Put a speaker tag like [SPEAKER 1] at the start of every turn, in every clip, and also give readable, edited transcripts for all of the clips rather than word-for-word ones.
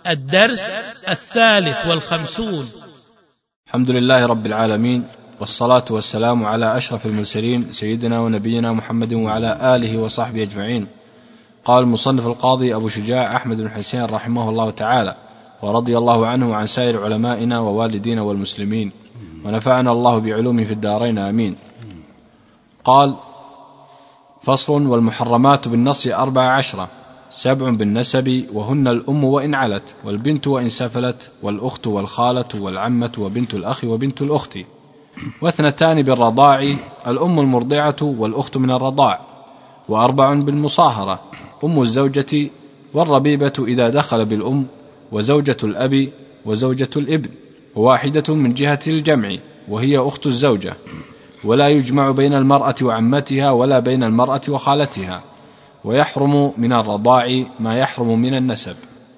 [SPEAKER 1] الدرس 53.
[SPEAKER 2] الحمد لله رب العالمين، والصلاة والسلام على أشرف المرسلين سيدنا ونبينا محمد وعلى آله وصحبه أجمعين. قال المصنف القاضي أبو شجاع أحمد بن حسين رحمه الله تعالى ورضي الله عنه وعن سائر علمائنا ووالدينا والمسلمين، ونفعنا الله بعلومه في الدارين آمين. قال: فصل: والمحرمات بالنص 14: 7 بالنسب وهن الأم وإن علت، والبنت وإن سفلت، والأخت والخالة والعمة وبنت الأخ وبنت الأخت، 2 بالرضاع: الأم المرضعة والأخت من الرضاع، 4 بالمصاهرة: أم الزوجة والربيبة إذا دخل بالأم، وزوجة الأب وزوجة الابن، 1 من جهة الجمع وهي أخت الزوجة، ولا يجمع بين المرأة وعمتها ولا بين المرأة وخالتها، ويحرم من الرضاع ما يحرم من النسب.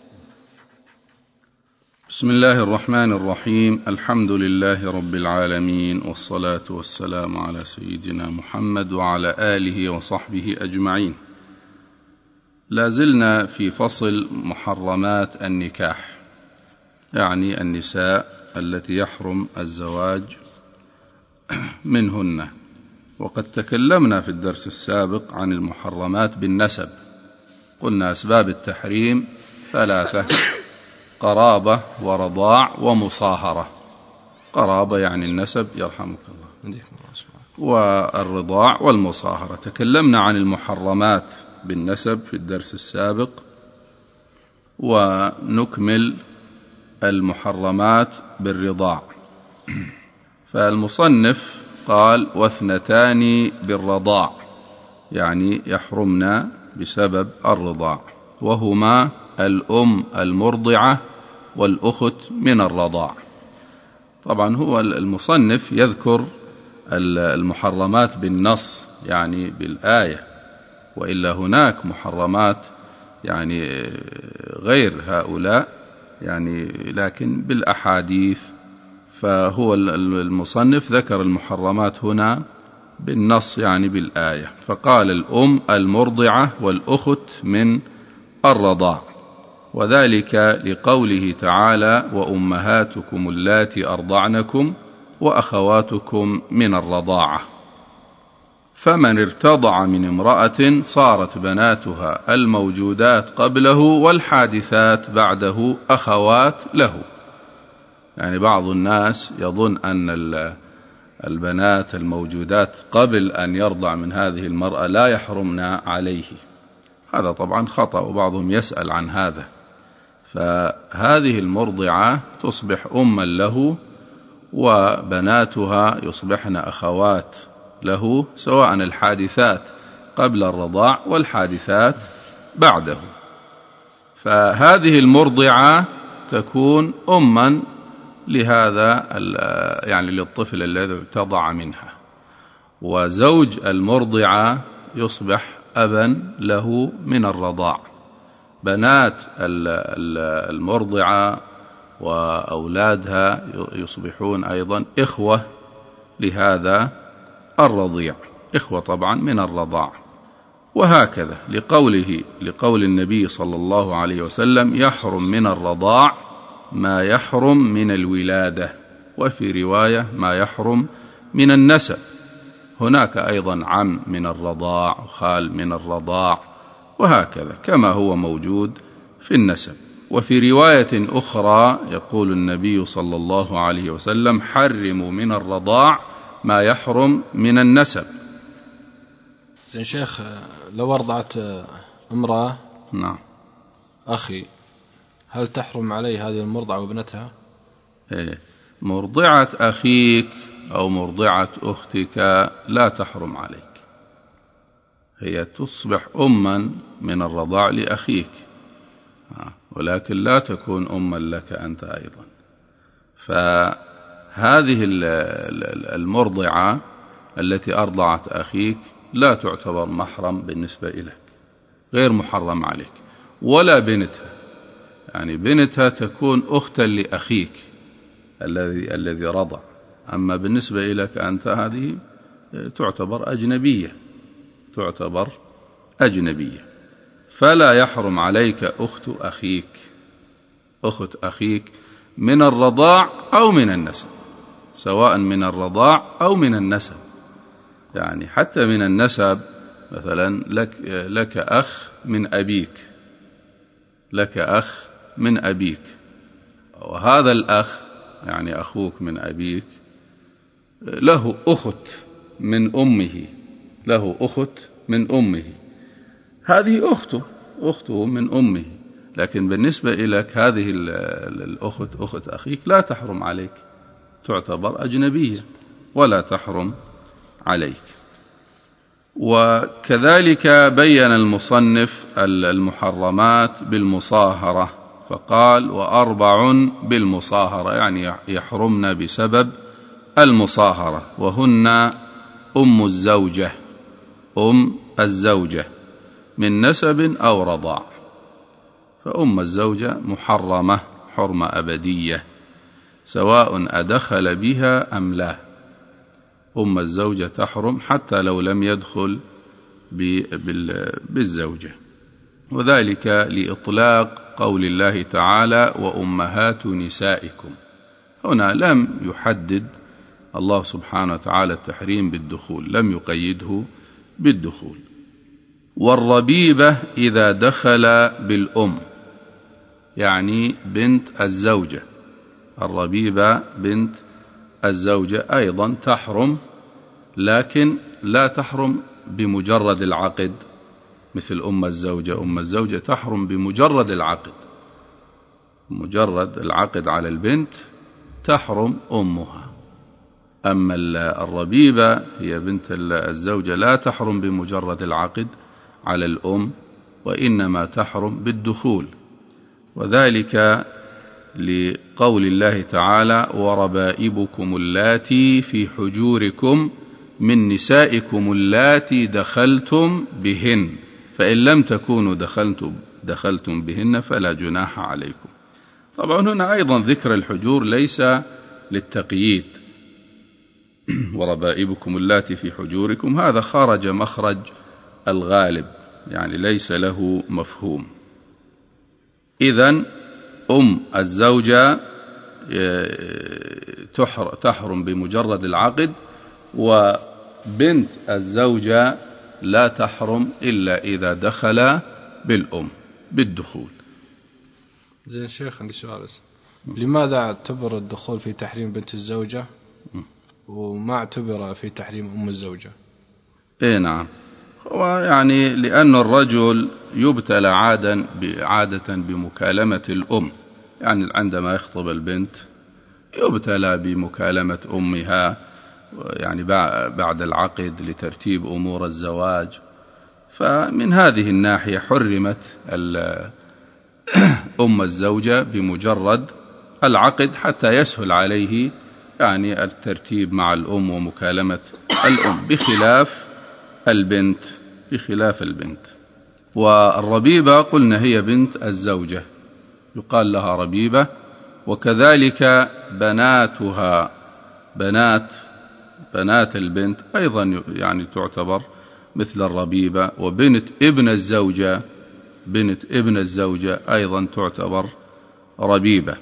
[SPEAKER 3] بسم الله الرحمن الرحيم. الحمد لله رب العالمين، والصلاة والسلام على سيدنا محمد وعلى آله وصحبه أجمعين. لازلنا في فصل محرمات النكاح، يعني النساء التي يحرم الزواج منهن. وقد تكلمنا في الدرس السابق عن المحرمات بالنسب، قلنا أسباب التحريم 3: قرابة ورضاع ومصاهرة. قرابة يعني النسب يرحمك الله، والرضاع والمصاهرة. تكلمنا عن المحرمات بالنسب في الدرس السابق، ونكمل المحرمات بالرضاع. فالمصنف قال: 2 بالرضاع، يعني يحرمنا بسبب الرضاع، وهما الأم المرضعة والأخت من الرضاع. طبعا هو المصنف يذكر المحرمات بالنص، يعني بالآية، وإلا هناك محرمات يعني غير هؤلاء، يعني لكن بالأحاديث. فهو المصنف ذكر المحرمات هنا بالنص، يعني بالآية، فقال: الأم المرضعة والأخت من الرضاع، وذلك لقوله تعالى: وأمهاتكم اللاتي أرضعنكم وأخواتكم من الرضاعة، فمن ارتضع من امرأة صارت بناتها الموجودات قبله والحادثات بعده أخوات له. يعني بعض الناس يظن أن البنات الموجودات قبل أن يرضع من هذه المرأة لا يحرمن عليه، هذا طبعا خطأ، وبعضهم يسأل عن هذا. فهذه المرضعة تصبح أما له، وبناتها يصبحن أخوات له، سواء الحادثات قبل الرضاع والحادثات بعده. فهذه المرضعة تكون أما لهذا يعني للطفل الذي ارتضع منها، وزوج المرضعة يصبح أبا له من الرضاع. بنات المرضعة وأولادها يصبحون أيضا إخوة لهذا الرضيع، إخوة طبعا من الرضاع. وهكذا لقول النبي صلى الله عليه وسلم: يحرم من الرضاع ما يحرم من الولادة، وفي رواية: ما يحرم من النسب. هناك أيضا عم من الرضاع وخال من الرضاع، وهكذا كما هو موجود في النسب. وفي رواية أخرى يقول النبي صلى الله عليه وسلم: حرموا من الرضاع ما يحرم من النسب.
[SPEAKER 2] زين شيخ، لو أرضعت امرأة
[SPEAKER 3] نعم
[SPEAKER 2] أخي، هل تحرم علي هذه المرضعة وابنتها؟
[SPEAKER 3] مرضعة أخيك أو مرضعة أختك لا تحرم عليك، هي تصبح أما من الرضاع لأخيك، ولكن لا تكون أما لك أنت أيضا. فهذه المرضعة التي أرضعت أخيك لا تعتبر محرم بالنسبة إليك، غير محرم عليك. ولا بنتها، يعني بنتها تكون أختا لأخيك الذي رضع، أما بالنسبة إليك أنت هذه تعتبر أجنبية. فلا يحرم عليك أخت أخيك أخت أخيك من الرضاع أو من النسب، سواء من الرضاع أو من النسب. يعني حتى من النسب مثلا لك أخ من أبيك، لك أخ من أبيك، وهذا الأخ يعني أخوك من أبيك له أخت من أمه، له أخت من أمه، هذه أخته من أمه. لكن بالنسبة إليك هذه الأخت أخت أخيك لا تحرم عليك، تعتبر أجنبية ولا تحرم عليك. وكذلك بين المصنف المحرمات بالمصاهرة، فقال وأربع بالمصاهرة، يعني يحرمن بسبب المصاهرة، وهن أم الزوجة من نسب أو رضاع. فأم الزوجة محرمة حرمة أبدية سواء أدخل بها أم لا، أم الزوجة تحرم حتى لو لم يدخل بالزوجة، وذلك لإطلاق قول الله تعالى وأمهات نسائكم. هنا لم يحدد الله سبحانه وتعالى التحريم بالدخول، لم يقيده بالدخول. والربيبة إذا دخل بالأم، يعني بنت الزوجة، الربيبة بنت الزوجة أيضا تحرم، لكن لا تحرم بمجرد العقد مثل أم الزوجة. أم الزوجة تحرم بمجرد العقد، مجرد العقد على البنت تحرم أمها. أما الربيبة هي بنت الزوجة لا تحرم بمجرد العقد على الأم، وإنما تحرم بالدخول، وذلك لقول الله تعالى وربائبكم اللاتي في حجوركم من نسائكم اللاتي دخلتم بهن، فإن لم تكونوا دخلتم بهن فلا جناح عليكم. طبعا هنا أيضا ذكر الحجور ليس للتقييد، وربائبكم اللاتي في حجوركم هذا خرج مخرج الغالب، يعني ليس له مفهوم. إذن أم الزوجة تحرم بمجرد العقد، وبنت الزوجة لا تحرم إلا إذا دخل بالأم بالدخول.
[SPEAKER 2] زين شيخ، عندي سؤال، لماذا اعتبر الدخول في تحريم بنت الزوجة وما اعتبر في تحريم أم الزوجة؟
[SPEAKER 3] إيه نعم، يعني لأن الرجل يبتلى عادة بمكالمة الأم، يعني عندما يخطب البنت يبتلى بمكالمة أمها، يعني بعد العقد لترتيب أمور الزواج. فمن هذه الناحية حرمت أم الزوجة بمجرد العقد حتى يسهل عليه يعني الترتيب مع الأم ومكالمة الأم، بخلاف البنت. والربيبة قلنا هي بنت الزوجة يقال لها ربيبة، وكذلك بناتها، بنات البنت أيضا يعني تعتبر مثل الربيبة، وبنت ابن الزوجة أيضا تعتبر ربيبة.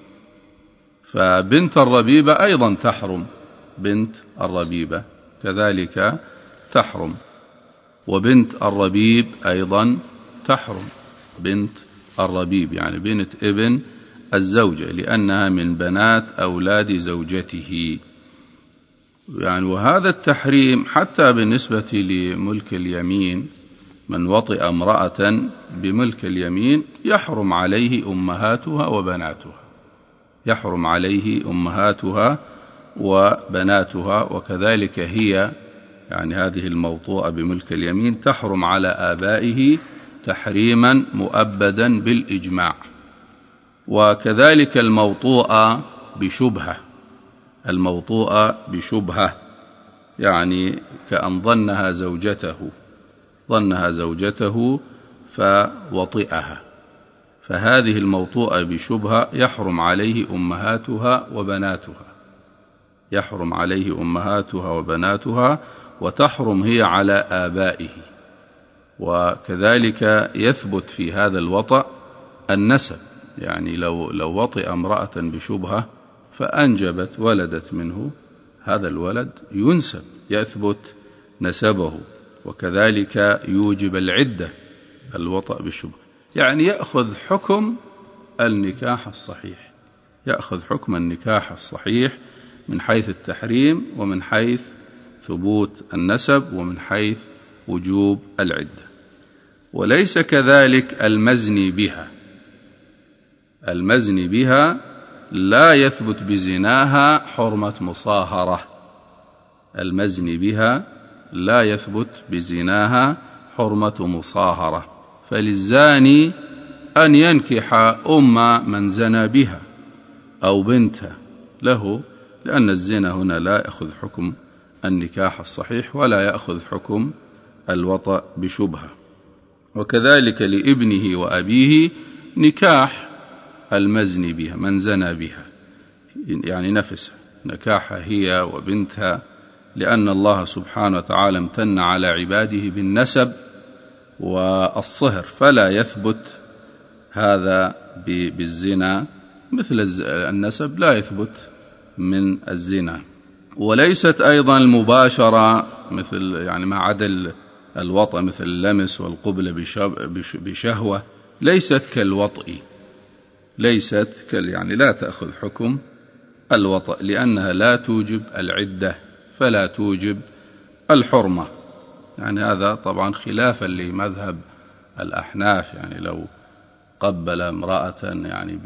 [SPEAKER 3] فبنت الربيبة أيضا تحرم، بنت الربيبة كذلك تحرم، وبنت الربيب أيضا تحرم، بنت الربيب يعني بنت ابن الزوجة، لأنها من بنات أولاد زوجته. يعني وهذا التحريم حتى بالنسبة لملك اليمين، من وطئ امرأة بملك اليمين يحرم عليه أمهاتها وبناتها، يحرم عليه أمهاتها وبناتها، وكذلك هي يعني هذه الموطوءة بملك اليمين تحرم على آبائه تحريما مؤبدا بالإجماع. وكذلك الموطوءة بشبهة، يعني كأن ظنها زوجته فوطئها، فهذه الموطوءة بشبهة يحرم عليه أمهاتها وبناتها، وتحرم هي على آبائه. وكذلك يثبت في هذا الوطأ النسب، يعني لو وطئ امرأة بشبهة فأنجبت ولدت منه، هذا الولد ينسب يثبت نسبه، وكذلك يوجب العدة الوطأ بالشبهة، يعني يأخذ حكم النكاح الصحيح، يأخذ حكم النكاح الصحيح من حيث التحريم ومن حيث ثبوت النسب ومن حيث وجوب العدة. وليس كذلك المزني بها، المزني بها لا يثبت بزناها حرمة مصاهرة، المزني بها لا يثبت بزناها حرمة مصاهرة، فللزاني أن ينكح أم من زنى بها أو بنتها له، لأن الزنا هنا لا يأخذ حكم النكاح الصحيح ولا يأخذ حكم الوطأ بشبهة. وكذلك لابنه وأبيه نكاح المزني بها من زنى بها، يعني نفسها نكاحها هي وبنتها، لأن الله سبحانه وتعالى امتن على عباده بالنسب والصهر، فلا يثبت هذا بالزنا مثل النسب لا يثبت من الزنا. وليست أيضا المباشرة مثل يعني ما عدا الوطأ مثل اللمس والقبلة بشهوة ليست كالوطئ، ليست يعني لا تأخذ حكم الوطأ، لأنها لا توجب العدة فلا توجب الحرمة. يعني هذا طبعا خلافا لمذهب الأحناف، يعني لو قبل امرأة يعني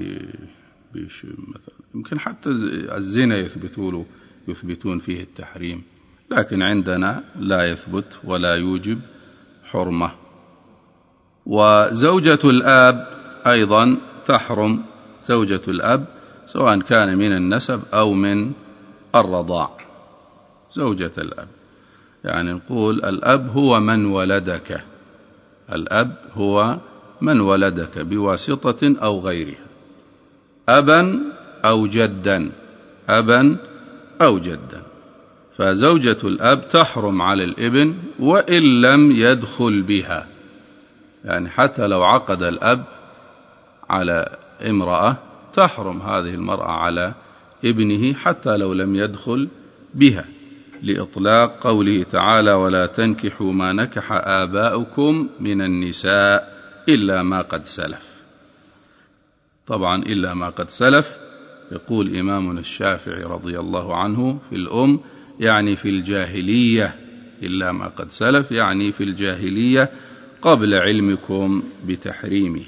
[SPEAKER 3] مثلا يمكن حتى الزنا يثبتون فيه التحريم، لكن عندنا لا يثبت ولا يوجب حرمة. وزوجة الآب أيضا تحرم، زوجة الأب سواء كان من النسب أو من الرضاع. زوجة الأب يعني نقول الأب هو من ولدك، الأب هو من ولدك بواسطة أو غيرها، أبا أو جدا، أبا أو جدا. فزوجة الأب تحرم على الابن وإن لم يدخل بها، يعني حتى لو عقد الأب على امرأة تحرم هذه المرأة على ابنه حتى لو لم يدخل بها، لإطلاق قوله تعالى ولا تنكحوا ما نكح آباؤكم من النساء إلا ما قد سلف. طبعا إلا ما قد سلف يقول إمامنا الشافعي رضي الله عنه في الأم يعني في الجاهلية، إلا ما قد سلف يعني في الجاهلية قبل علمكم بتحريمه.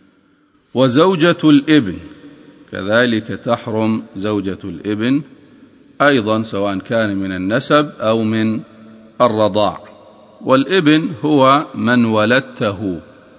[SPEAKER 3] وزوجة الابن كذلك تحرم، زوجة الابن أيضا سواء كان من النسب أو من الرضاع. والابن هو من ولدته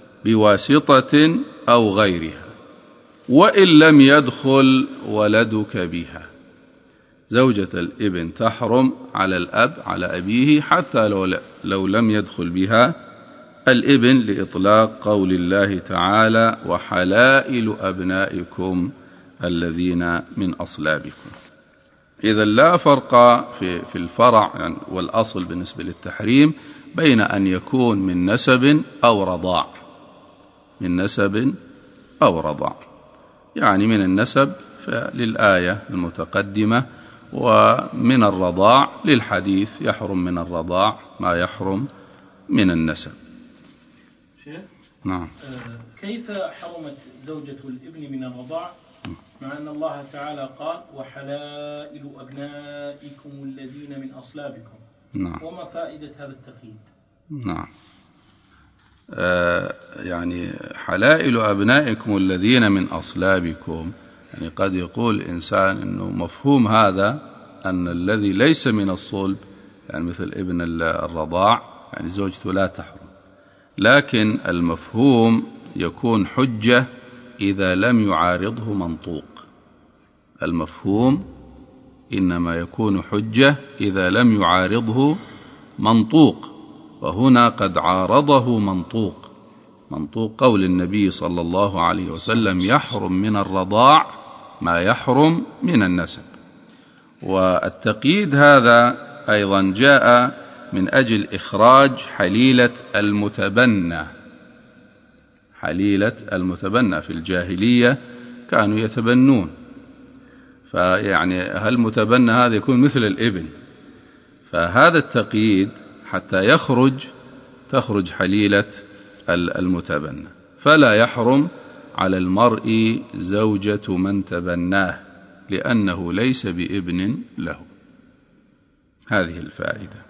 [SPEAKER 3] بواسطة أو غيرها وإن لم يدخل ولدك بها. زوجة الابن تحرم على الأب على أبيه حتى لو لم يدخل بها الابن، لإطلاق قول الله تعالى وحلائل أبنائكم الذين من أصلابكم. إذا لا فرق في الفرع يعني والأصل بالنسبة للتحريم بين أن يكون من نسب أو رضاع، من نسب أو رضاع. يعني من النسب للآية المتقدمة، ومن الرضاع للحديث يحرم من الرضاع ما يحرم من النسب. نعم.
[SPEAKER 1] كيف حرمت زوجة الابن من الرضاع مع أن الله تعالى قال وحلائل أبنائكم الذين من أصلابكم؟
[SPEAKER 3] نعم.
[SPEAKER 1] وما فائدة هذا التقييد؟
[SPEAKER 3] نعم. يعني حلائل أبنائكم الذين من أصلابكم، يعني قد يقول إنسان إنه مفهوم هذا أن الذي ليس من الصلب يعني مثل ابن الرضاع يعني زوجته لا تحرم، لكن المفهوم يكون حجة إذا لم يعارضه منطوق. المفهوم إنما يكون حجة إذا لم يعارضه منطوق، وهنا قد عارضه منطوق قول النبي صلى الله عليه وسلم يحرم من الرضاع ما يحرم من النسب. والتقييد هذا أيضا جاء من أجل إخراج حليلة المتبنى، حليلة المتبنى. في الجاهلية كانوا يتبنون، فيعني هل المتبنى هذا يكون مثل الابن؟ فهذا التقييد حتى تخرج حليلة المتبنى. فلا يحرم على المرء زوجة من تبناه لأنه ليس بابن له. هذه الفائدة.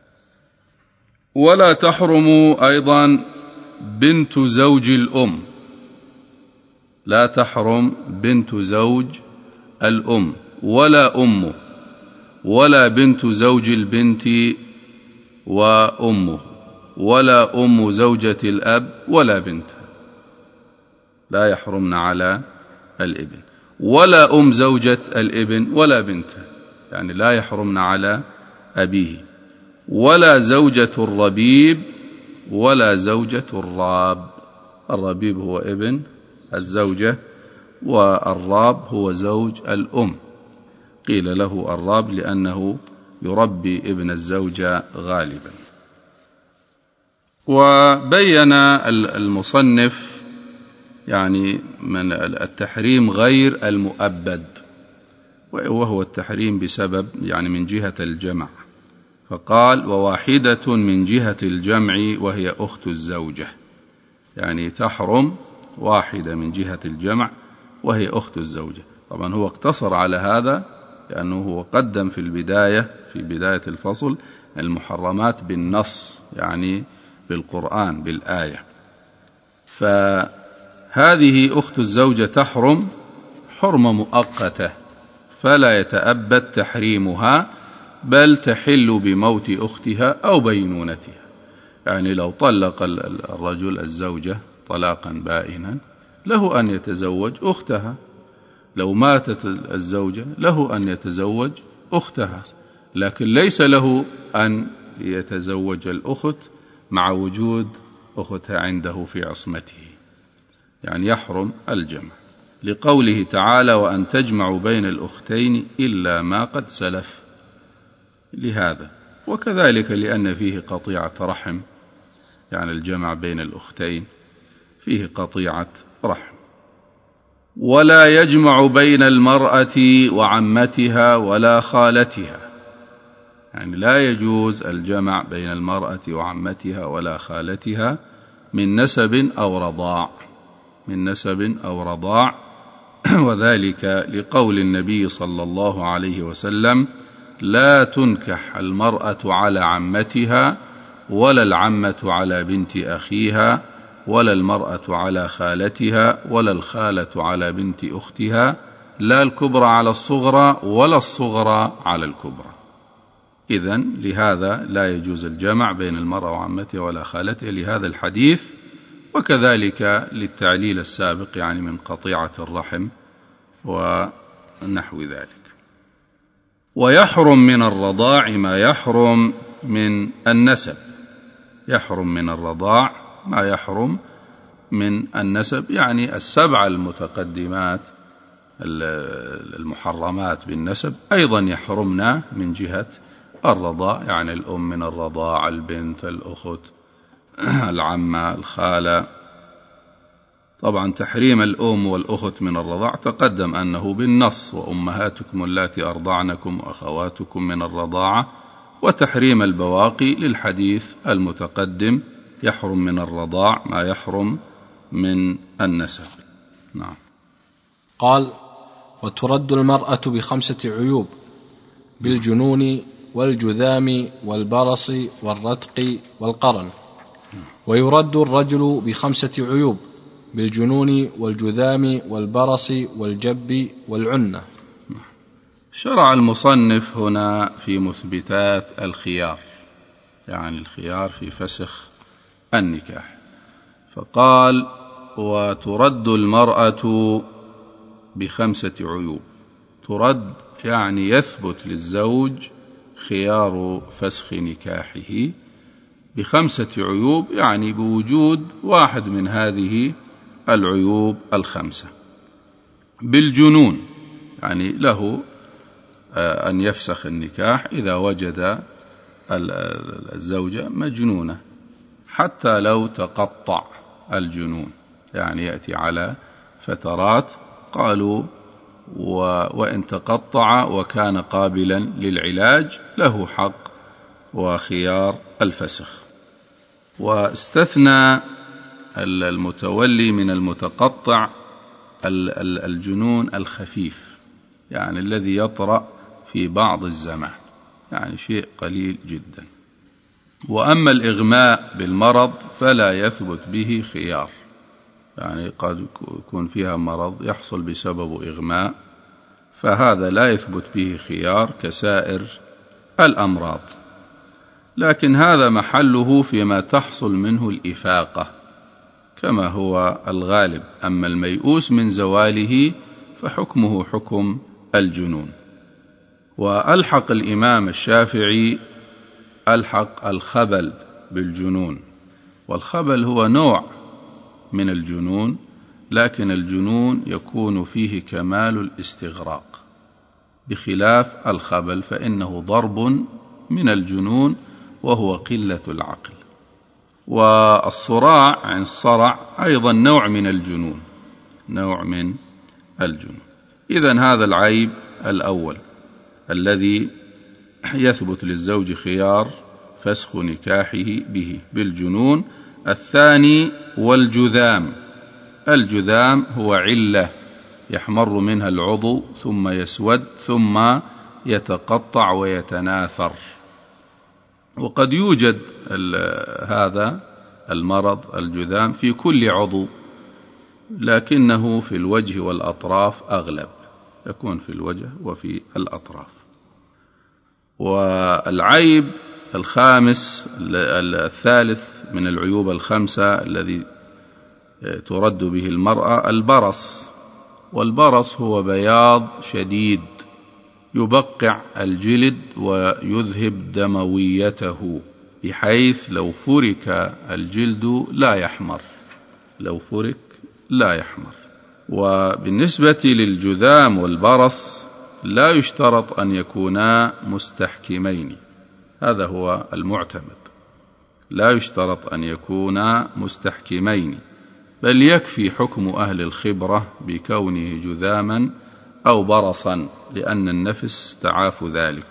[SPEAKER 3] ولا تحرم أيضا بنت زوج الأم، لا تحرم بنت زوج الأم ولا أمه، ولا بنت زوج البنت وأمه، ولا أم زوجة الأب ولا بنتها، لا يحرمن على الابن، ولا أم زوجة الابن ولا بنتها، يعني لا يحرمن على أبيه، ولا زوجة الربيب ولا زوجة الراب. الربيب هو ابن الزوجة، والراب هو زوج الأم. قيل له الراب لأنه يربي ابن الزوجة غالبا. وبين المصنف يعني من التحريم غير المؤبد، وهو التحريم بسبب يعني من جهة الجمع، فقال وواحدة من جهة الجمع وهي أخت الزوجة، يعني تحرم واحدة من جهة الجمع وهي أخت الزوجة. طبعا هو اقتصر على هذا لأنه هو قدم في بداية الفصل المحرمات بالنص، يعني بالقرآن بالآية. فهذه أخت الزوجة تحرم حرمة مؤقتة فلا يتأبد تحريمها، بل تحل بموت أختها أو بينونتها. يعني لو طلق الرجل الزوجة طلاقا بائنا له أن يتزوج أختها، لو ماتت الزوجة له أن يتزوج أختها، لكن ليس له أن يتزوج الأخت مع وجود أختها عنده في عصمته، يعني يحرم الجمع، لقوله تعالى وأن تجمعوا بين الأختين إلا ما قد سلف. لهذا وكذلك لأن فيه قطيعة رحم، يعني الجمع بين الأختين فيه قطيعة رحم. ولا يجمع بين المرأة وعمتها ولا خالتها، يعني لا يجوز الجمع بين المرأة وعمتها ولا خالتها من نسب أو رضاع، وذلك لقول النبي صلى الله عليه وسلم لا تنكح المرأة على عمتها ولا العمة على بنت أخيها ولا المرأة على خالتها ولا الخالة على بنت أختها، لا الكبرى على الصغرى ولا الصغرى على الكبرى. إذن لهذا لا يجوز الجمع بين المرأة وعمتها ولا خالتها لهذا الحديث، وكذلك للتعليل السابق يعني من قطيعة الرحم ونحو ذلك. ويحرم من الرضاع ما يحرم من النسب، يحرم من الرضاع ما يحرم من النسب، يعني السبع المتقدمات المحرمات بالنسب أيضا يحرمنا من جهة الرضاع، يعني الأم من الرضاع، البنت، الأخت، العمة، الخالة. طبعا تحريم الأم والأخت من الرضاع تقدم أنه بالنص وأمهاتكم اللاتي أرضعنكم وأخواتكم من الرضاعة، وتحريم البواقي للحديث المتقدم يحرم من الرضاع ما يحرم من النسب. نعم.
[SPEAKER 2] قال وترد المرأة ب5 عيوب: بالجنون والجذام والبرص والرتق والقرن. ويرد الرجل ب5 عيوب: بالجنون والجذام والبرص والجب والعنة.
[SPEAKER 3] شرع المصنف هنا في مثبتات الخيار، يعني الخيار في فسخ النكاح، فقال وترد المرأة ب5 عيوب. ترد يعني يثبت للزوج خيار فسخ نكاحه ب5 عيوب، يعني بوجود واحد من هذه العيوب 5. بالجنون يعني له أن يفسخ النكاح إذا وجد الزوجة مجنونة، حتى لو تقطع الجنون، يعني يأتي على فترات. قالوا وإن تقطع وكان قابلا للعلاج له حق وخيار الفسخ. واستثنى المتولي من المتقطع الجنون الخفيف، يعني الذي يطرأ في بعض الزمان، يعني شيء قليل جدا. وأما الإغماء بالمرض فلا يثبت به خيار، يعني قد يكون فيها مرض يحصل بسبب إغماء، فهذا لا يثبت به خيار كسائر الأمراض، لكن هذا محله فيما تحصل منه الإفاقة كما هو الغالب. أما الميؤوس من زواله فحكمه حكم الجنون. وألحق الإمام الشافعي ألحق الخبل بالجنون، والخبل هو نوع من الجنون، لكن الجنون يكون فيه كمال الاستغراق، بخلاف الخبل فإنه ضرب من الجنون وهو قلة العقل. والصراع عن الصرع أيضا نوع من الجنون، نوع من الجنون. إذن هذا العيب الأول الذي يثبت للزوج خيار فسخ نكاحه به بالجنون. الثاني والجذام. الجذام هو علة يحمر منها العضو ثم يسود ثم يتقطع ويتناثر، وقد يوجد هذا المرض الجذام في كل عضو، لكنه في الوجه والأطراف أغلب، يكون في الوجه وفي الأطراف. والعيب الخامس الثالث من العيوب الخمسة الذي ترد به المرأة البرص. والبرص هو بياض شديد يبقع الجلد ويذهب دمويته، بحيث لو فرك الجلد لا يحمر، لو فرك لا يحمر. وبالنسبة للجذام والبرص لا يشترط أن يكونا مستحكمين، هذا هو المعتمد، لا يشترط أن يكونا مستحكمين، بل يكفي حكم أهل الخبرة بكونه جذاما أو برصا، لأن النفس تعاف ذلك.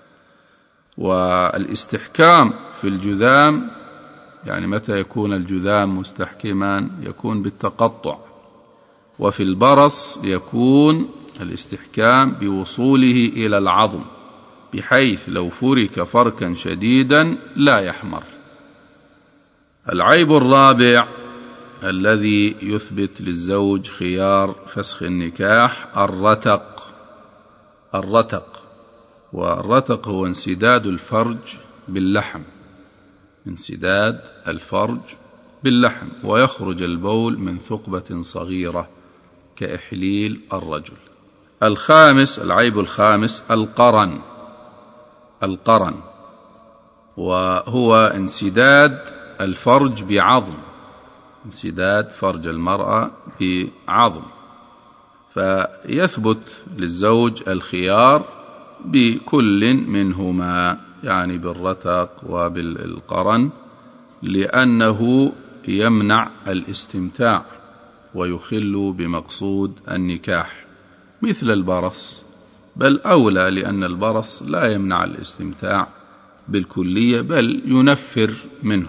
[SPEAKER 3] والاستحكام في الجذام، يعني متى يكون الجذام مستحكما؟ يكون بالتقطع. وفي البرص يكون الاستحكام بوصوله إلى العظم، بحيث لو فرك فركا شديدا لا يحمر. العيب الرابع الذي يثبت للزوج خيار فسخ النكاح الرتق. الرتق، والرتق هو انسداد الفرج باللحم، انسداد الفرج باللحم، ويخرج البول من ثقبة صغيرة كإحليل الرجل. الخامس، العيب الخامس القرن. القرن وهو انسداد الفرج بعظم، انسداد فرج المرأة بعظم، فيثبت للزوج الخيار بكل منهما، يعني بالرتق وبالقرن، لأنه يمنع الاستمتاع ويخل بمقصود النكاح مثل البرص، بل أولى، لأن البرص لا يمنع الاستمتاع بالكلية بل ينفر منه.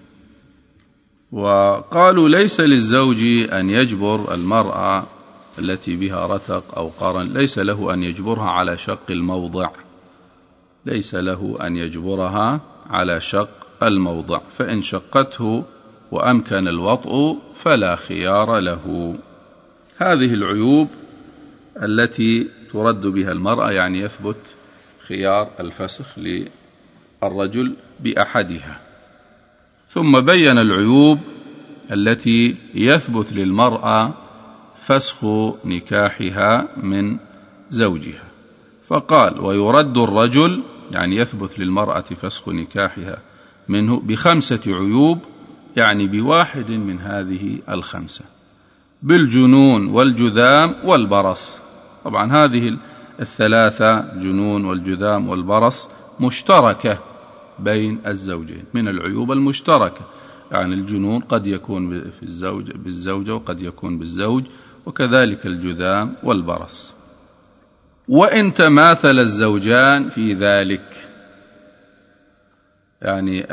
[SPEAKER 3] وقالوا ليس للزوج أن يجبر المرأة التي بها رتق أو قرن، ليس له أن يجبرها على شق الموضع، ليس له أن يجبرها على شق الموضع، فإن شقته وأمكن الوطء فلا خيار له. هذه العيوب التي ترد بها المرأة، يعني يثبت خيار الفسخ للرجل بأحدها. ثم بين العيوب التي يثبت للمرأة فسخ نكاحها من زوجها، فقال ويرد الرجل، يعني يثبت للمرأة فسخ نكاحها منه ب5 عيوب، يعني بواحد من هذه ال5: بالجنون والجذام والبرص. طبعا هذه ال3، جنون والجذام والبرص، مشتركة بين الزوجين، من العيوب المشتركة. يعني الجنون قد يكون في بالزوجة وقد يكون بالزوج، وكذلك الجذام والبرص. وإن تماثل الزوجان في ذلك، يعني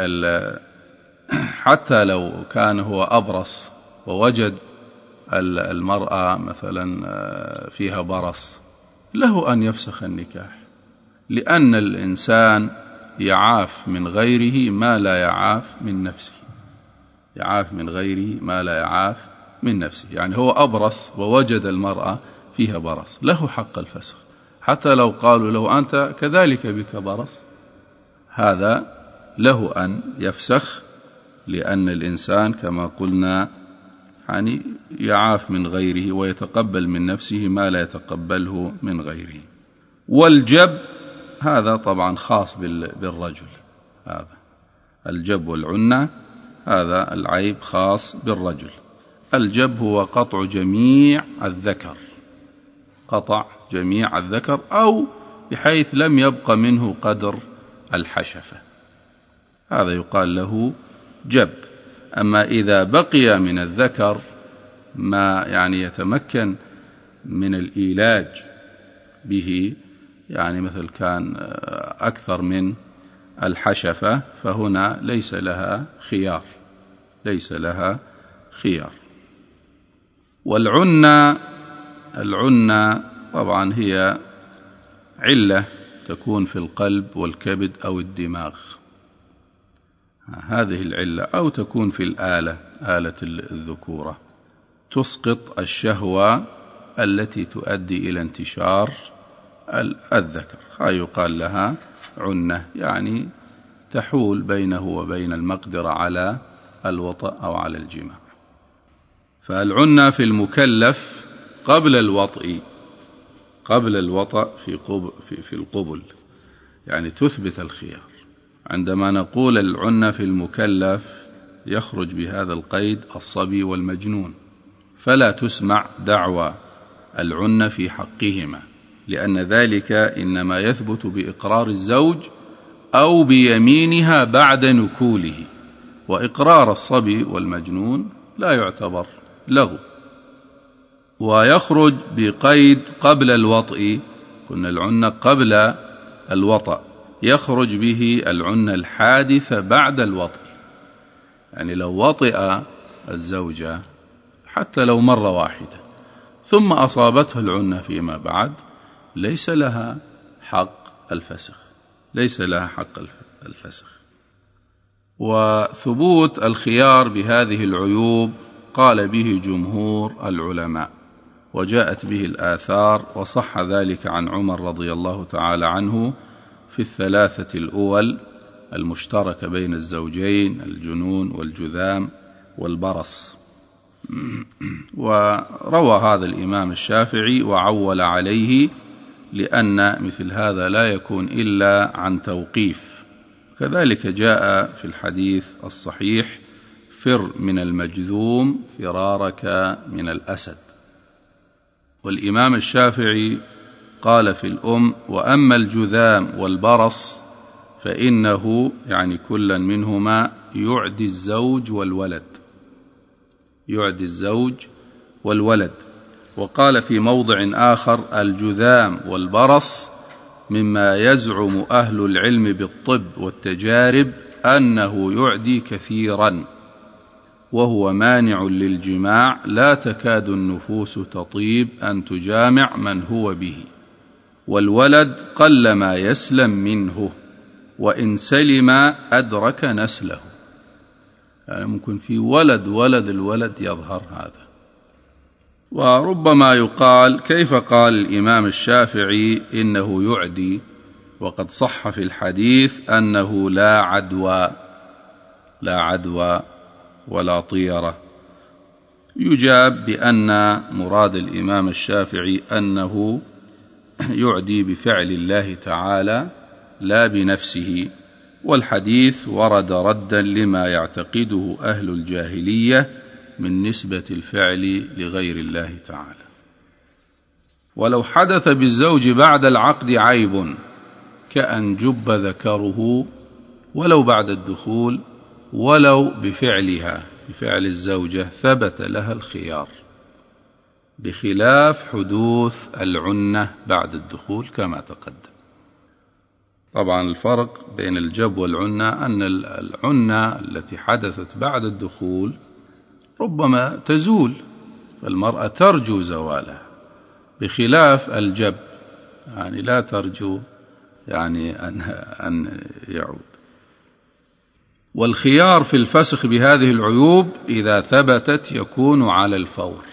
[SPEAKER 3] حتى لو كان هو أبرص ووجد المرأة مثلا فيها برص، له أن يفسخ النكاح، لأن الإنسان يعاف من غيره ما لا يعاف من نفسه، يعاف من غيره ما لا يعاف من نفسه. يعني هو أبرص ووجد المرأة فيها برص، له حق الفسخ، حتى لو قالوا له أنت كذلك بك برص، هذا له أن يفسخ، لأن الإنسان كما قلنا يعني يعاف من غيره ويتقبل من نفسه ما لا يتقبله من غيره. والجب هذا طبعا خاص بالرجل، هذا الجب والعنة هذا العيب خاص بالرجل. الجب هو قطع جميع الذكر، قطع جميع الذكر، أو بحيث لم يبق منه قدر الحشفة، هذا يقال له جب. أما إذا بقي من الذكر ما يعني يتمكن من الإيلاج به، يعني مثل كان أكثر من الحشفة، فهنا ليس لها خيار، ليس لها خيار. والعنة طبعا هي علة تكون في القلب والكبد أو الدماغ، هذه العلة، أو تكون في آلة الذكورة، تسقط الشهوة التي تؤدي إلى انتشار الذكر، هاي يقال لها عنة، يعني تحول بينه وبين المقدرة على الوطأ أو على الجماع. فالعنة في المكلف قبل الوطأ في القبل، يعني تثبت الخيار. عندما نقول العنة في المكلف يخرج بهذا القيد الصبي والمجنون، فلا تسمع دعوى العنة في حقهما، لأن ذلك إنما يثبت بإقرار الزوج أو بيمينها بعد نكوله، وإقرار الصبي والمجنون لا يعتبر له. ويخرج بقيد قبل الوطء، كنا العنة قبل الوطأ، يخرج به العنة الحادثة بعد الوطء، يعني لو وطئ الزوجة حتى لو مرة واحدة ثم أصابته العنة فيما بعد، ليس لها حق الفسخ، ليس لها حق الفسخ. وثبوت الخيار بهذه العيوب قال به جمهور العلماء، وجاءت به الآثار، وصح ذلك عن عمر رضي الله تعالى عنه في الثلاثة الأول المشتركة بين الزوجين، الجنون والجذام والبرص. وروى هذا الإمام الشافعي وعول عليه، لأن مثل هذا لا يكون إلا عن توقيف. كذلك جاء في الحديث الصحيح: فر من المجذوم فرارك من الأسد. والإمام الشافعي قال في الأم: وأما الجذام والبرص فإنه يعني كلا منهما يعدي الزوج والولد، يعدي الزوج والولد. وقال في موضع آخر: الجذام والبرص مما يزعم أهل العلم بالطب والتجارب أنه يعدي كثيرا، وهو مانع للجماع، لا تكاد النفوس تطيب أن تجامع من هو به، والولد قلما يسلم منه، وإن سلم أدرك نسله. يعني ممكن في الولد يظهر هذا. وربما يقال: كيف قال الإمام الشافعي إنه يعدي وقد صح في الحديث أنه لا عدوى ولا طيرة؟ يجاب بأن مراد الإمام الشافعي أنه يعدي بفعل الله تعالى لا بنفسه، والحديث ورد ردا لما يعتقده أهل الجاهلية من نسبة الفعل لغير الله تعالى. ولو حدث بالزوج بعد العقد عيب كأن جب ذكره ولو بعد الدخول ولو بفعلها، بفعل الزوجة، ثبت لها الخيار، بخلاف حدوث العنة بعد الدخول كما تقدم. طبعا الفرق بين الجب والعنة أن العنة التي حدثت بعد الدخول ربما تزول، فالمرأة ترجو زوالها، بخلاف الجب يعني لا ترجو أن يعود. والخيار في الفسخ بهذه العيوب إذا ثبتت يكون على الفور.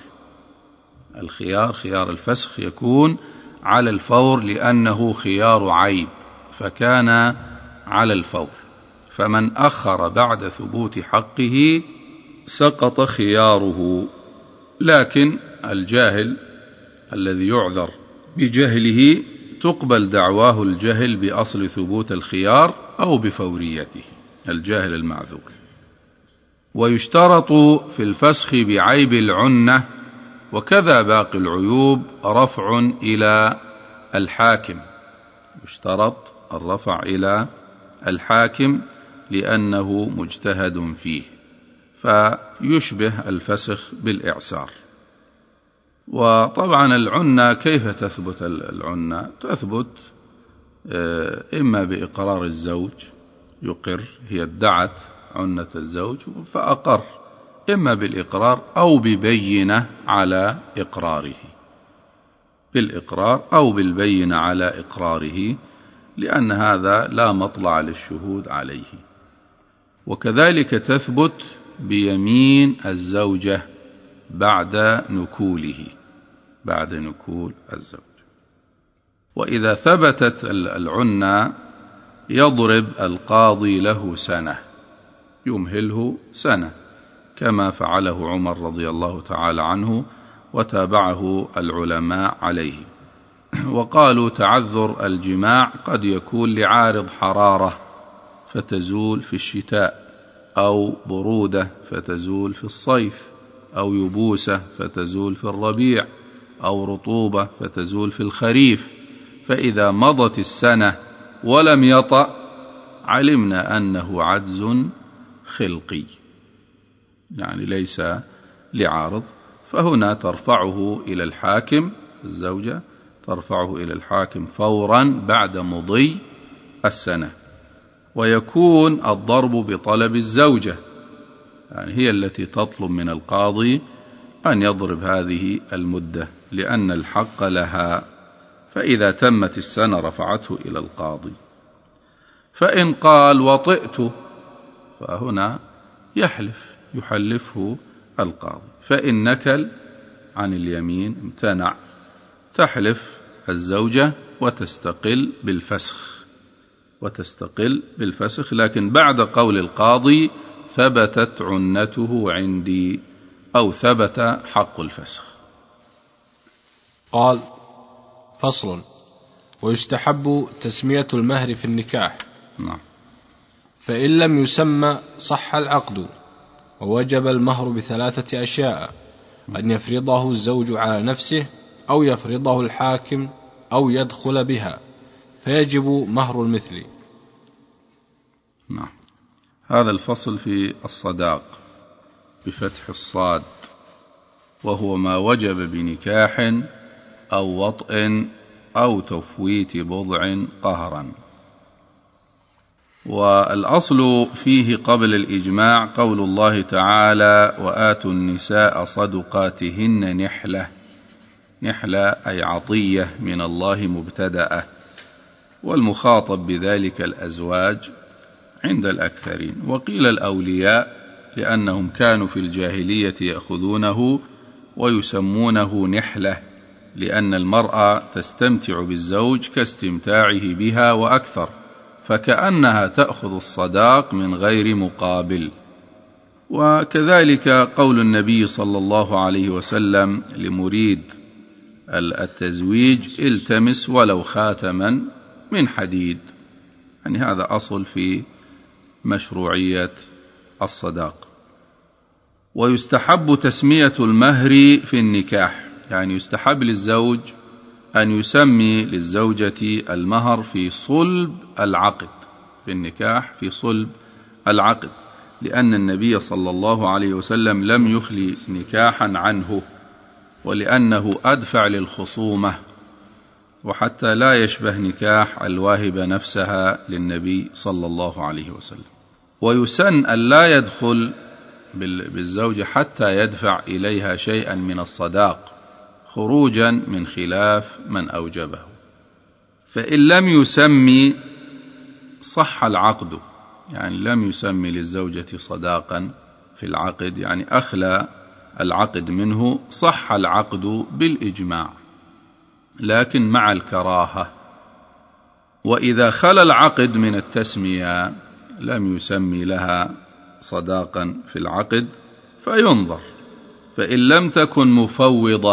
[SPEAKER 3] خيار الفسخ يكون على الفور لأنه خيار عيب، فكان على الفور، فمن أخر بعد ثبوت حقه سقط خياره. لكن الجاهل الذي يعذر بجهله تقبل دعواه الجهل بأصل ثبوت الخيار أو بفوريته، الجاهل المعذور. ويشترط في الفسخ بعيب العنة وكذا باقي العيوب رفع إلى الحاكم، يشترط الرفع إلى الحاكم لأنه مجتهد فيه، فيشبه الفسخ بالإعسار. وطبعا العنة كيف تثبت؟ العنة تثبت إما بإقرار الزوج، يقر، هي ادعت عنة الزوج فأقر، إما بالإقرار أو ببينة على إقراره، بالإقرار أو بالبينة على إقراره، لأن هذا لا مطلع للشهود عليه. وكذلك تثبت بيمين الزوجة بعد نكوله، بعد نكول الزوج. وإذا ثبتت العنة يضرب القاضي له سنة، يمهله سنة كما فعله عمر رضي الله تعالى عنه وتابعه العلماء عليه. وقالوا تعذر الجماع قد يكون لعارض حرارة فتزول في الشتاء، أو برودة فتزول في الصيف، أو يبوسة فتزول في الربيع، أو رطوبة فتزول في الخريف. فإذا مضت السنة ولم يطأ علمنا أنه عجز خلقي، يعني ليس لعارض، فهنا ترفعه إلى الحاكم، الزوجة ترفعه إلى الحاكم فورا بعد مضي السنة. ويكون الضرب بطلب الزوجة، يعني هي التي تطلب من القاضي أن يضرب هذه المدة لأن الحق لها، فإذا تمت السنة رفعته إلى القاضي. فإن قال وطئت فهنا يحلفه القاضي. فإن نكل عن اليمين امتنع، تحلف الزوجة وتستقل بالفسخ، لكن بعد قول القاضي ثبتت عنته عندي أو ثبت حق الفسخ.
[SPEAKER 2] قال: فصل. ويستحب تسمية المهر في النكاح.
[SPEAKER 3] نعم.
[SPEAKER 2] فإن لم يسمى صح العقد، ووجب المهر بثلاثة أشياء: أن يفرضه الزوج على نفسه، أو يفرضه الحاكم، أو يدخل بها، فيجب مهر المثل.
[SPEAKER 3] نعم. هذا الفصل في الصداق بفتح الصاد، وهو ما وجب بنكاح أو وطء أو تفويت بضع قهرا. والأصل فيه قبل الإجماع قول الله تعالى: وآتوا النساء صدقاتهن نحلة أي عطية من الله مبتدأة، والمخاطب بذلك الأزواج عند الأكثرين، وقيل الأولياء لأنهم كانوا في الجاهلية يأخذونه ويسمونه نحلة، لأن المرأة تستمتع بالزوج كاستمتاعه بها وأكثر، فكأنها تأخذ الصداق من غير مقابل. وكذلك قول النبي صلى الله عليه وسلم لمريد التزويج: التمس ولو خاتما من حديد، يعني هذا أصل في مشروعية الصداق. ويستحب تسمية المهر في النكاح، يعني يستحب للزوج أن يسمي للزوجة المهر في صلب العقد، في النكاح في صلب العقد، لأن النبي صلى الله عليه وسلم لم يخلي نكاحا عنه، ولأنه أدفع للخصومة، وحتى لا يشبه نكاح الواهبة نفسها للنبي صلى الله عليه وسلم. ويسن أن لا يدخل بالزوجة حتى يدفع إليها شيئا من الصداق خروجا من خلاف من أوجبه، فإن لم يسمي صح العقد، يعني لم يسمي للزوجة صداقا في العقد، يعني أخلى العقد منه، صح العقد بالإجماع لكن مع الكراهة. وإذا خلا العقد من التسمية لم يسمي لها صداقا في العقد فينظر، فإن لم تكن مفوضة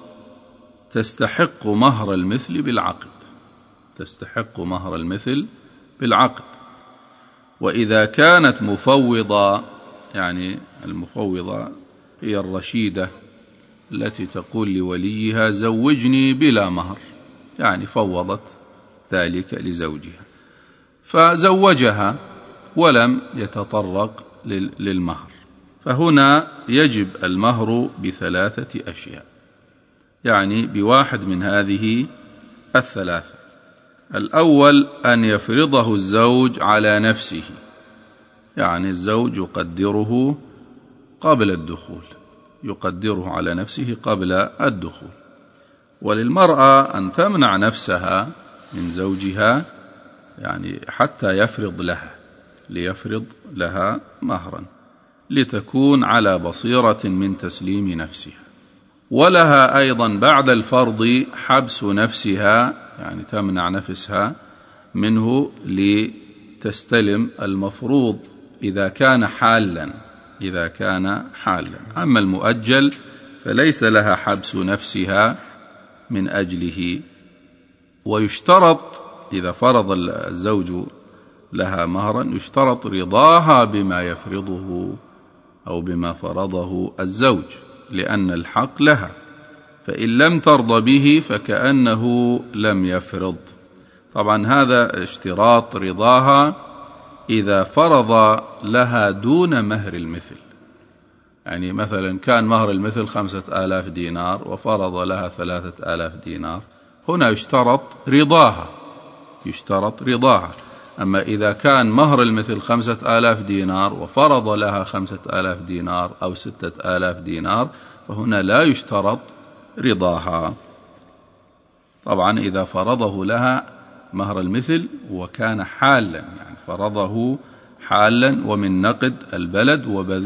[SPEAKER 3] تستحق مهر المثل بالعقد، تستحق مهر المثل بالعقد. وإذا كانت مفوضة، يعني المفوضة هي الرشيدة التي تقول لوليها زوجني بلا مهر، يعني فوضت ذلك لزوجها فزوجها ولم يتطرق للمهر، فهنا يجب المهر بثلاثة أشياء، يعني بواحد من هذه الثلاثة. الأول أن يفرضه الزوج على نفسه، يعني الزوج يقدره قبل الدخول، يقدره على نفسه قبل الدخول. وللمرأة أن تمنع نفسها من زوجها، يعني حتى يفرض لها، ليفرض لها مهرا لتكون على بصيرة من تسليم نفسها. ولها أيضا بعد الفرض حبس نفسها، يعني تمنع نفسها منه لتستلم المفروض إذا كان حالا، إذا كان حالا. أما المؤجل فليس لها حبس نفسها من أجله. ويشترط إذا فرض الزوج لها مهرا يشترط رضاها بما يفرضه أو بما فرضه الزوج، لأن الحق لها، فإن لم ترضى به فكأنه لم يفرض. طبعا هذا اشتراط رضاها إذا فرض لها دون مهر المثل، يعني مثلا كان مهر المثل 5000 دينار وفرض لها 3000 دينار، هنا يشترط رضاها، يشترط رضاها. أما إذا كان مهر المثل 5000 دينار وفرض لها 5000 دينار أو 6000 دينار فهنا لا يشترط رضاها. طبعا إذا فرضه لها مهر المثل وكان حالا، يعني فرضه حالا ومن نقد البلد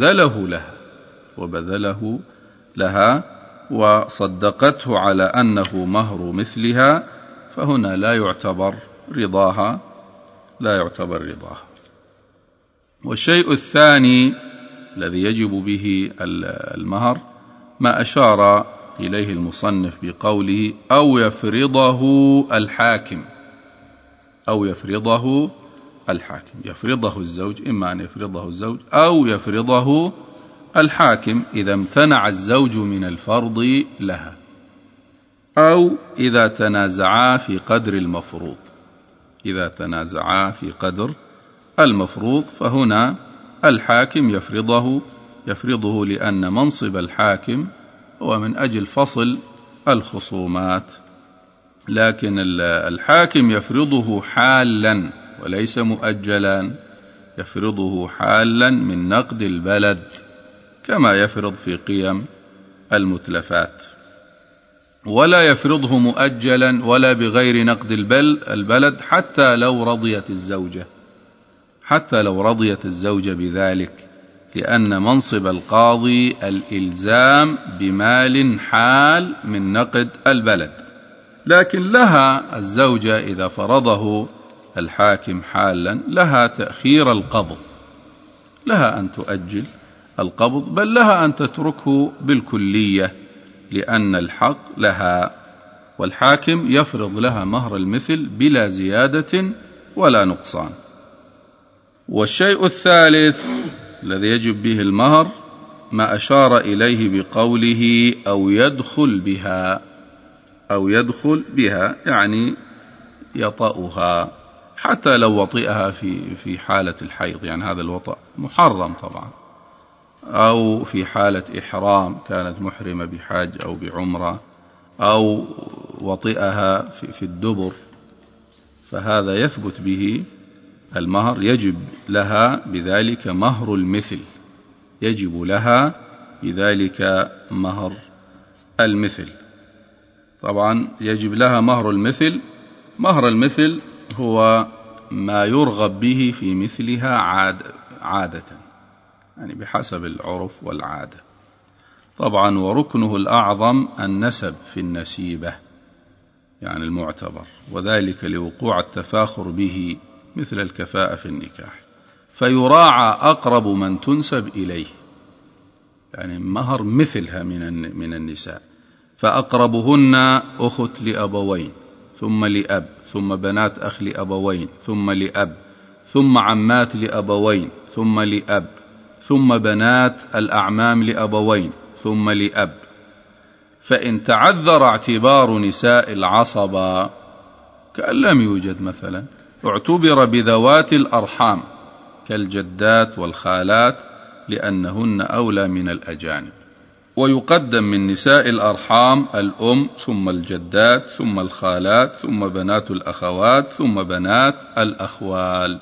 [SPEAKER 3] وبذله لها وصدقته على أنه مهر مثلها، فهنا لا يعتبر رضاها، لا يعتبر رضاها. والشيء الثاني الذي يجب به المهر ما أشار إليه المصنف بقوله أو يفرضه الحاكم، أو يفرضه الحاكم، يفرضه الزوج، إما أن يفرضه الزوج أو يفرضه الحاكم إذا امتنع الزوج من الفرض لها، أو إذا تنازعا في قدر المفروض، إذا تنازعا في قدر المفروض فهنا الحاكم يفرضه لأن منصب الحاكم هو من أجل فصل الخصومات. لكن الحاكم يفرضه حالا وليس مؤجلا، يفرضه حالا من نقد البلد كما يفرض في قيم المتلفات، ولا يفرضه مؤجلا ولا بغير نقد البلد حتى لو رضيت الزوجة، حتى لو رضيت الزوجة بذلك، لأن منصب القاضي الإلزام بمال حال من نقد البلد. لكن لها الزوجة إذا فرضه الحاكم حالا لها تأخير القبض، لها أن تؤجل القبض، بل لها أن تتركه بالكلية لأن الحق لها، والحاكم يفرض لها مهر المثل بلا زيادة ولا نقصان. والشيء الثالث الذي يجب به المهر ما أشار إليه بقوله أو يدخل بها، أو يدخل بها يعني يطأها، حتى لو وطئها في حالة الحيض، يعني هذا الوطأ محرم طبعا، أو في حالة إحرام كانت محرمة بحج أو بعمرة، أو وطئها في الدبر، فهذا يثبت به المهر، يجب لها بذلك مهر المثل، يجب لها بذلك مهر المثل. طبعا يجب لها مهر المثل. مهر المثل هو ما يرغب به في مثلها عادة، يعني بحسب العرف والعادة. طبعا وركنه الأعظم النسب في النسيبة، يعني المعتبر، وذلك لوقوع التفاخر به مثل الكفاءة في النكاح، فيراعى أقرب من تنسب إليه، يعني مهر مثلها من النساء، فأقربهن أخت لأبوين، ثم لأب، ثم بنات أخ لأبوين، ثم لأب، ثم عمات لأبوين، ثم لأب، ثم بنات الأعمام لأبوين، ثم لأب. فإن تعذر اعتبار نساء العصبة كأن لم يوجد مثلا، اعتبر بذوات الأرحام كالجدات والخالات لأنهن أولى من الأجانب. ويقدم من نساء الأرحام الأم، ثم الجدات، ثم الخالات، ثم بنات الأخوات، ثم بنات الأخوال.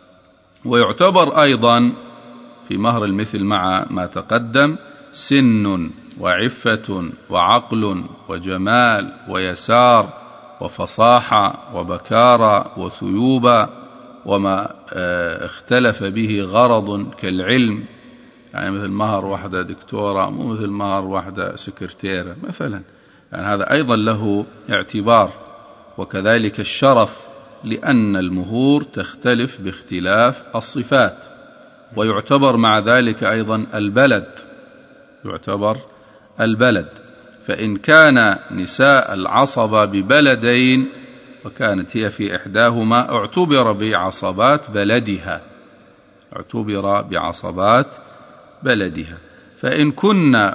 [SPEAKER 3] ويعتبر أيضا في مهر المثل مع ما تقدم سن وعفة وعقل وجمال ويسار وفصاحة وبكارة وثيوبة، وما اختلف به غرض كالعلم، يعني مثل مهر واحدة دكتورة مو مثل مهر واحدة سكرتيرة مثلا، يعني هذا أيضا له اعتبار. وكذلك الشرف، لأن المهور تختلف باختلاف الصفات. ويعتبر مع ذلك أيضا البلد، يعتبر البلد، فإن كان نساء العصبة ببلدين وكانت هي في إحداهما اعتبر بعصبات بلدها، اعتبر بعصبات بلدها. فإن كن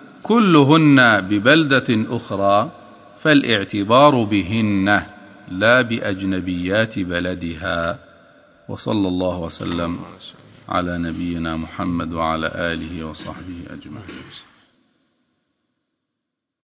[SPEAKER 3] كلهن ببلدة أخرى فالاعتبار بهن لا بأجنبيات بلدها. وصلى الله وسلم على نبينا محمد وعلى آله وصحبه أجمعين.